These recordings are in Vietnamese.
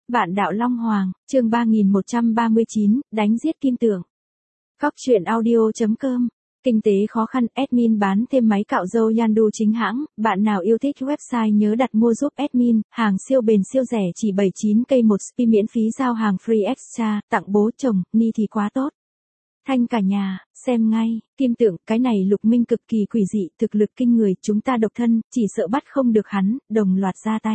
Vạn đạo Long Hoàng, chương 3139, đánh giết kim tượng. Góc truyện audio.com. Kinh tế khó khăn, admin bán thêm máy cạo râu Yandu chính hãng, bạn nào yêu thích website nhớ đặt mua giúp admin, hàng siêu bền siêu rẻ chỉ 79k một spi miễn phí giao hàng free extra, tặng bố chồng, ni thì quá tốt. Thanh cả nhà, xem ngay, kim tượng, cái này Lục Minh cực kỳ quỷ dị, thực lực kinh người, chúng ta độc thân, chỉ sợ bắt không được hắn, đồng loạt ra tay.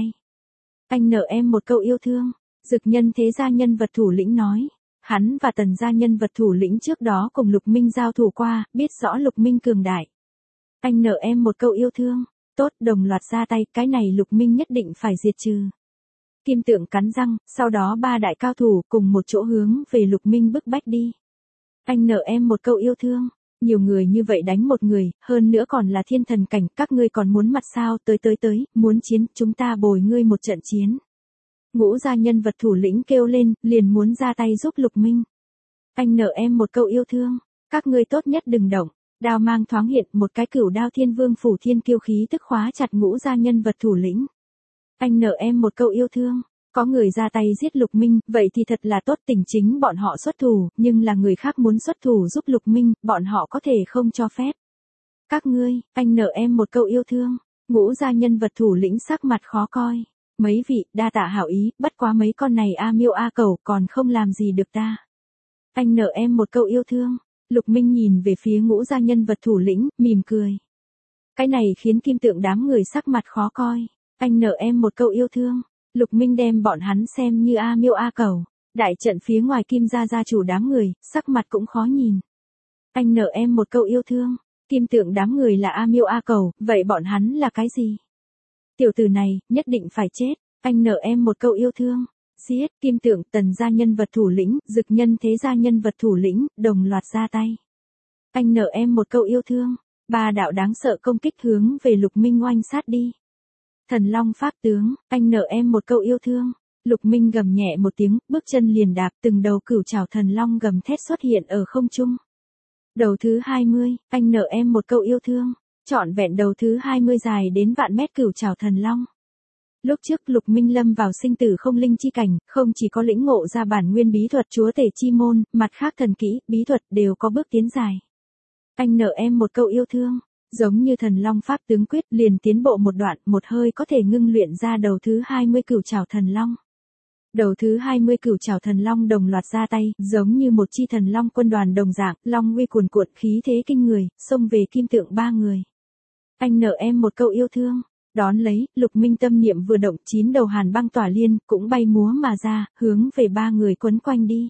Anh nợ em một câu yêu thương, Dực Nhân Thế Gia nhân vật thủ lĩnh nói. Hắn và Tần gia nhân vật thủ lĩnh trước đó cùng Lục Minh giao thủ qua, biết rõ Lục Minh cường đại. Anh nợ em một câu yêu thương, tốt, đồng loạt ra tay, cái này Lục Minh nhất định phải diệt trừ. Kim tượng cắn răng, sau đó ba đại cao thủ cùng một chỗ hướng về Lục Minh bức bách đi. Anh nợ em một câu yêu thương, nhiều người như vậy đánh một người, hơn nữa còn là thiên thần cảnh, các ngươi còn muốn mặt sao, tới, muốn chiến, chúng ta bồi ngươi một trận chiến. Ngũ gia nhân vật thủ lĩnh kêu lên, liền muốn ra tay giúp Lục Minh. Anh nợ em một câu yêu thương, các ngươi tốt nhất đừng động. Đao mang thoáng hiện, một cái cửu đao thiên vương phủ thiên kiêu khí tức khóa chặt ngũ gia nhân vật thủ lĩnh. Anh nợ em một câu yêu thương, có người ra tay giết Lục Minh, vậy thì thật là tốt, tình chính bọn họ xuất thủ, nhưng là người khác muốn xuất thủ giúp Lục Minh, bọn họ có thể không cho phép. Các ngươi, anh nợ em một câu yêu thương, ngũ gia nhân vật thủ lĩnh sắc mặt khó coi. Mấy vị, đa tạ hảo ý, bất quá mấy con này a miêu a cẩu còn không làm gì được ta. Anh nợ em một câu yêu thương. Lục Minh nhìn về phía ngũ gia nhân vật thủ lĩnh, mỉm cười. Cái này khiến kim tượng đám người sắc mặt khó coi. Anh nợ em một câu yêu thương. Lục Minh đem bọn hắn xem như a miêu a cẩu. Đại trận phía ngoài kim gia gia chủ đám người, sắc mặt cũng khó nhìn. Anh nợ em một câu yêu thương. Kim tượng đám người là a miêu a cẩu, vậy bọn hắn là cái gì? Tiểu tử này, nhất định phải chết, anh nợ em một câu yêu thương. Giết, kim tượng, Tần gia nhân vật thủ lĩnh, Dực Nhân Thế Gia nhân vật thủ lĩnh, đồng loạt ra tay. Anh nợ em một câu yêu thương. Ba đạo đáng sợ công kích hướng về Lục Minh oanh sát đi. Thần Long Pháp tướng, anh nợ em một câu yêu thương. Lục Minh gầm nhẹ một tiếng, bước chân liền đạp, từng đầu cửu trảo thần long gầm thét xuất hiện ở không trung. Đầu thứ 20, anh nợ em một câu yêu thương. Trọn vẹn đầu thứ 20 dài đến vạn mét cửu trảo thần long. Lúc trước Lục Minh lâm vào sinh tử không linh chi cảnh, không chỉ có lĩnh ngộ ra bản nguyên bí thuật chúa tể chi môn, mặt khác thần kỹ, bí thuật đều có bước tiến dài. Anh nợ em một câu yêu thương, giống như thần long pháp tướng quyết liền tiến bộ một đoạn, một hơi có thể ngưng luyện ra đầu thứ 20 cửu trảo thần long. Đầu thứ 20 cửu trảo thần long đồng loạt ra tay, giống như một chi thần long quân đoàn đồng dạng, long uy cuồn cuộn, khí thế kinh người, xông về kim tượng ba người. Anh nợ em một câu yêu thương. Đón lấy, Lục Minh tâm niệm vừa động, 9 đầu hàn băng tỏa liên cũng bay múa mà ra, hướng về ba người quấn quanh đi.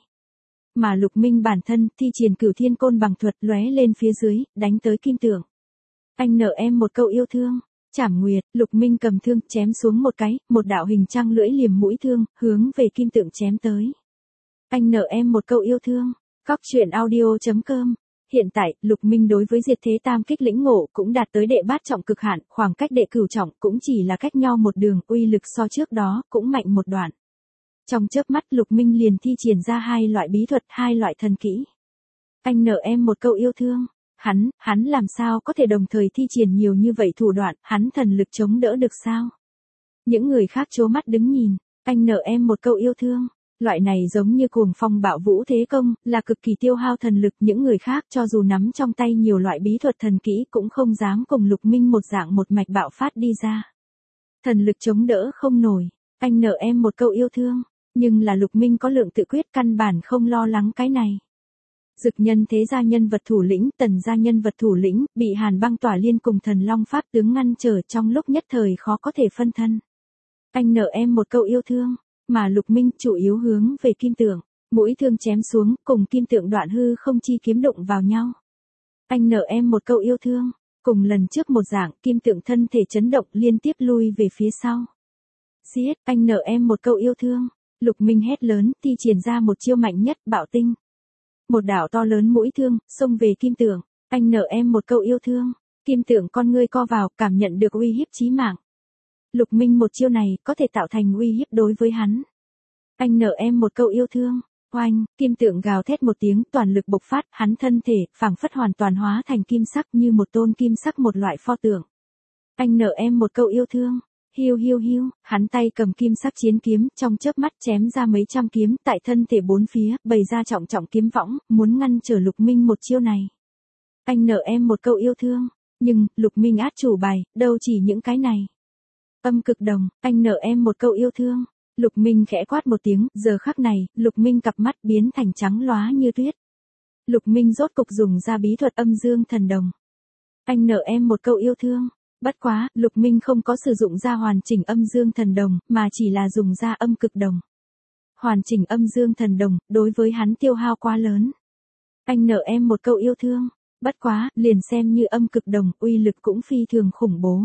Mà Lục Minh bản thân thi triển Cửu Thiên Côn bằng thuật lóe lên phía dưới, đánh tới kim tượng. Anh nợ em một câu yêu thương. Trảm Nguyệt, Lục Minh cầm thương chém xuống một cái, một đạo hình trăng lưỡi liềm mũi thương, hướng về kim tượng chém tới. Anh nợ em một câu yêu thương. Góc truyện audio.com. Hiện tại, Lục Minh đối với diệt thế tam kích lĩnh ngộ cũng đạt tới đệ bát trọng cực hạn, khoảng cách đệ cửu trọng cũng chỉ là cách nhau một đường, uy lực so trước đó cũng mạnh một đoạn. Trong chớp mắt Lục Minh liền thi triển ra hai loại bí thuật, hai loại thần kỹ. Anh nợ em một câu yêu thương. Hắn làm sao có thể đồng thời thi triển nhiều như vậy thủ đoạn, hắn thần lực chống đỡ được sao? Những người khác trố mắt đứng nhìn. Anh nợ em một câu yêu thương. Loại này giống như cuồng phong bạo vũ thế công, là cực kỳ tiêu hao thần lực, những người khác cho dù nắm trong tay nhiều loại bí thuật thần kỹ cũng không dám cùng Lục Minh một dạng một mạch bạo phát đi ra. Thần lực chống đỡ không nổi, anh nợ em một câu yêu thương, nhưng là Lục Minh có lượng tự quyết căn bản không lo lắng cái này. Dực Nhân Thế Gia nhân vật thủ lĩnh, Tần gia nhân vật thủ lĩnh, bị hàn băng tỏa liên cùng thần long pháp tướng ngăn trở trong lúc nhất thời khó có thể phân thân. Anh nợ em một câu yêu thương. Mà Lục Minh chủ yếu hướng về kim tượng, mũi thương chém xuống, cùng kim tượng đoạn hư không chi kiếm đụng vào nhau. Anh nợ em một câu yêu thương, cùng lần trước một dạng, kim tượng thân thể chấn động liên tiếp lui về phía sau. Giết, anh nợ em một câu yêu thương. Lục Minh hét lớn, thi triển ra một chiêu mạnh nhất, bạo tinh. Một đạo to lớn mũi thương, xông về kim tượng, anh nợ em một câu yêu thương. Kim tượng con ngươi co vào, cảm nhận được uy hiếp chí mạng. Lục Minh một chiêu này có thể tạo thành uy hiếp đối với hắn. Anh nợ em một câu yêu thương. Oanh, kim tượng gào thét một tiếng, toàn lực bộc phát, hắn thân thể phảng phất hoàn toàn hóa thành kim sắc, như một tôn kim sắc, một loại pho tượng. Anh nợ em một câu yêu thương. Hiu hiu hiu, hắn tay cầm kim sắc chiến kiếm, trong chớp mắt chém ra mấy trăm kiếm, tại thân thể bốn phía, bày ra trọng trọng kiếm võng, muốn ngăn trở Lục Minh một chiêu này. Anh nợ em một câu yêu thương, nhưng, Lục Minh át chủ bài, đâu chỉ những cái này. Âm cực đồng, anh nợ em một câu yêu thương. Lục Minh khẽ quát một tiếng, giờ khắc này, Lục Minh cặp mắt biến thành trắng lóa như tuyết. Lục Minh rốt cục dùng ra bí thuật âm dương thần đồng. Anh nợ em một câu yêu thương. Bất quá, Lục Minh không có sử dụng ra hoàn chỉnh âm dương thần đồng, mà chỉ là dùng ra âm cực đồng. Hoàn chỉnh âm dương thần đồng, đối với hắn tiêu hao quá lớn. Anh nợ em một câu yêu thương. Bất quá, liền xem như âm cực đồng, uy lực cũng phi thường khủng bố.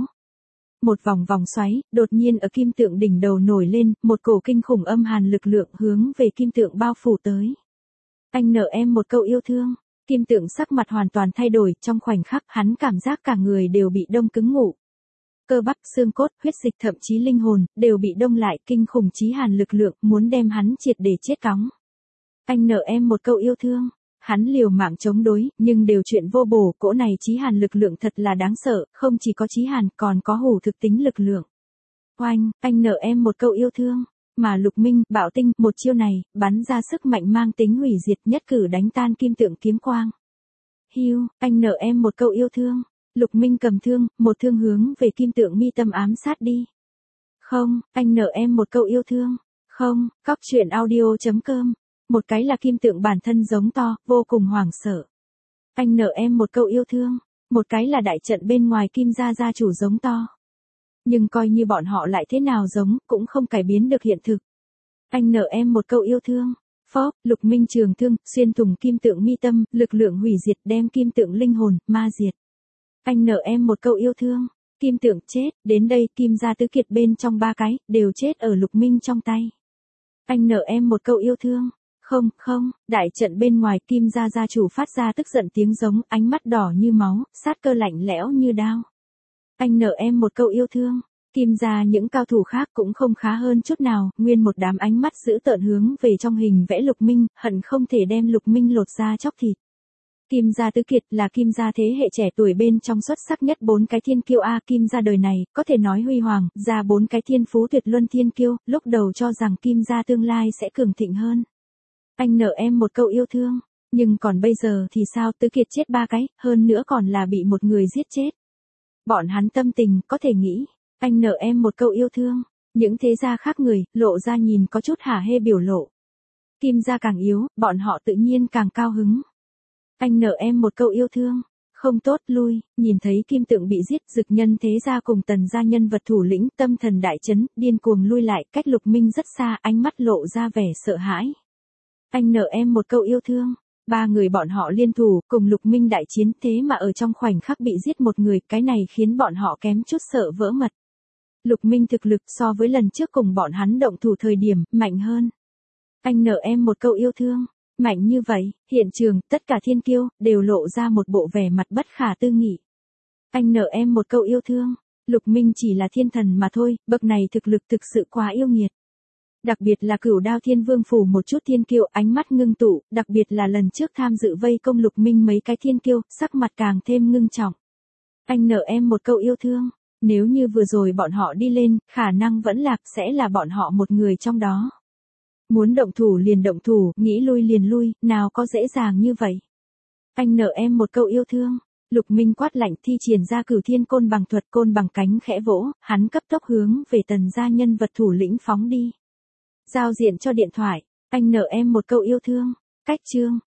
Một vòng vòng xoáy, đột nhiên ở kim tượng đỉnh đầu nổi lên, một cổ kinh khủng âm hàn lực lượng hướng về kim tượng bao phủ tới. Anh nợ em một câu yêu thương. Kim tượng sắc mặt hoàn toàn thay đổi, trong khoảnh khắc hắn cảm giác cả người đều bị đông cứng ngủ. Cơ bắp, xương cốt, huyết dịch thậm chí linh hồn, đều bị đông lại, kinh khủng chí hàn lực lượng, muốn đem hắn triệt để chết cóng. Anh nợ em một câu yêu thương. Hắn liều mạng chống đối, nhưng đều chuyện vô bổ, cỗ này chí hàn lực lượng thật là đáng sợ, không chỉ có chí hàn, còn có hủ thực tính lực lượng. Oanh, anh nợ em một câu yêu thương. Mà Lục Minh, bạo tinh, một chiêu này, bắn ra sức mạnh mang tính hủy diệt, nhất cử đánh tan kim tượng kiếm quang. Hiu, anh nợ em một câu yêu thương. Lục Minh cầm thương, một thương hướng về kim tượng mi tâm ám sát đi. Không, anh nợ em một câu yêu thương. Không, Cóc truyện audio.com. Một cái là kim tượng bản thân giống to, vô cùng hoảng sợ. Anh nợ em một câu yêu thương. Một cái là đại trận bên ngoài kim gia chủ giống to. Nhưng coi như bọn họ lại thế nào giống, cũng không cải biến được hiện thực. Anh nợ em một câu yêu thương. Phóp, Lục Minh trường thương, xuyên thủng kim tượng mi tâm, lực lượng hủy diệt đem kim tượng linh hồn, ma diệt. Anh nợ em một câu yêu thương. Kim tượng chết, đến đây kim gia tứ kiệt bên trong ba cái, đều chết ở Lục Minh trong tay. Anh nợ em một câu yêu thương. Không, không, đại trận bên ngoài kim gia chủ phát ra tức giận tiếng giống, ánh mắt đỏ như máu, sát cơ lạnh lẽo như đao. Anh nợ em một câu yêu thương. Kim gia những cao thủ khác cũng không khá hơn chút nào, nguyên một đám ánh mắt dữ tợn hướng về trong hình vẽ Lục Minh, hận không thể đem Lục Minh lột ra chóc thịt. Kim gia tứ kiệt là kim gia thế hệ trẻ tuổi bên trong xuất sắc nhất bốn cái thiên kiêu a, kim gia đời này, có thể nói huy hoàng, ra bốn cái thiên phú tuyệt luân thiên kiêu, lúc đầu cho rằng kim gia tương lai sẽ cường thịnh hơn. Anh nợ em một câu yêu thương, nhưng còn bây giờ thì sao, tứ kiệt chết ba cái, hơn nữa còn là bị một người giết chết. Bọn hắn tâm tình, có thể nghĩ, anh nợ em một câu yêu thương, những thế gia khác người, lộ ra nhìn có chút hả hê biểu lộ. Kim gia càng yếu, bọn họ tự nhiên càng cao hứng. Anh nợ em một câu yêu thương, không tốt, lui, nhìn thấy kim tượng bị giết, Dực Nhân thế gia cùng Tần gia nhân vật thủ lĩnh, tâm thần đại chấn, điên cuồng lui lại, cách Lục Minh rất xa, ánh mắt lộ ra vẻ sợ hãi. Anh nợ em một câu yêu thương. Ba người bọn họ liên thủ, cùng Lục Minh đại chiến, thế mà ở trong khoảnh khắc bị giết một người, cái này khiến bọn họ kém chút sợ vỡ mật. Lục Minh thực lực so với lần trước cùng bọn hắn động thủ thời điểm, mạnh hơn. Anh nợ em một câu yêu thương. Mạnh như vậy, hiện trường, tất cả thiên kiêu, đều lộ ra một bộ vẻ mặt bất khả tư nghị. Anh nợ em một câu yêu thương. Lục Minh chỉ là thiên thần mà thôi, bậc này thực lực thực sự quá yêu nghiệt. Đặc biệt là Cửu Đao Thiên Vương phủ một chút thiên kiêu, ánh mắt ngưng tụ, đặc biệt là lần trước tham dự vây công Lục Minh mấy cái thiên kiêu, sắc mặt càng thêm ngưng trọng. Anh nợ em một câu yêu thương. Nếu như vừa rồi bọn họ đi lên, khả năng vẫn lạc sẽ là bọn họ một người trong đó. Muốn động thủ liền động thủ, nghĩ lui liền lui, nào có dễ dàng như vậy. Anh nợ em một câu yêu thương. Lục Minh quát lạnh, thi triển ra Cửu Thiên côn bằng thuật, côn bằng cánh khẽ vỗ, hắn cấp tốc hướng về Tần gia nhân vật thủ lĩnh phóng đi. Giao diện cho điện thoại, anh nợ em một câu yêu thương. Cách chương.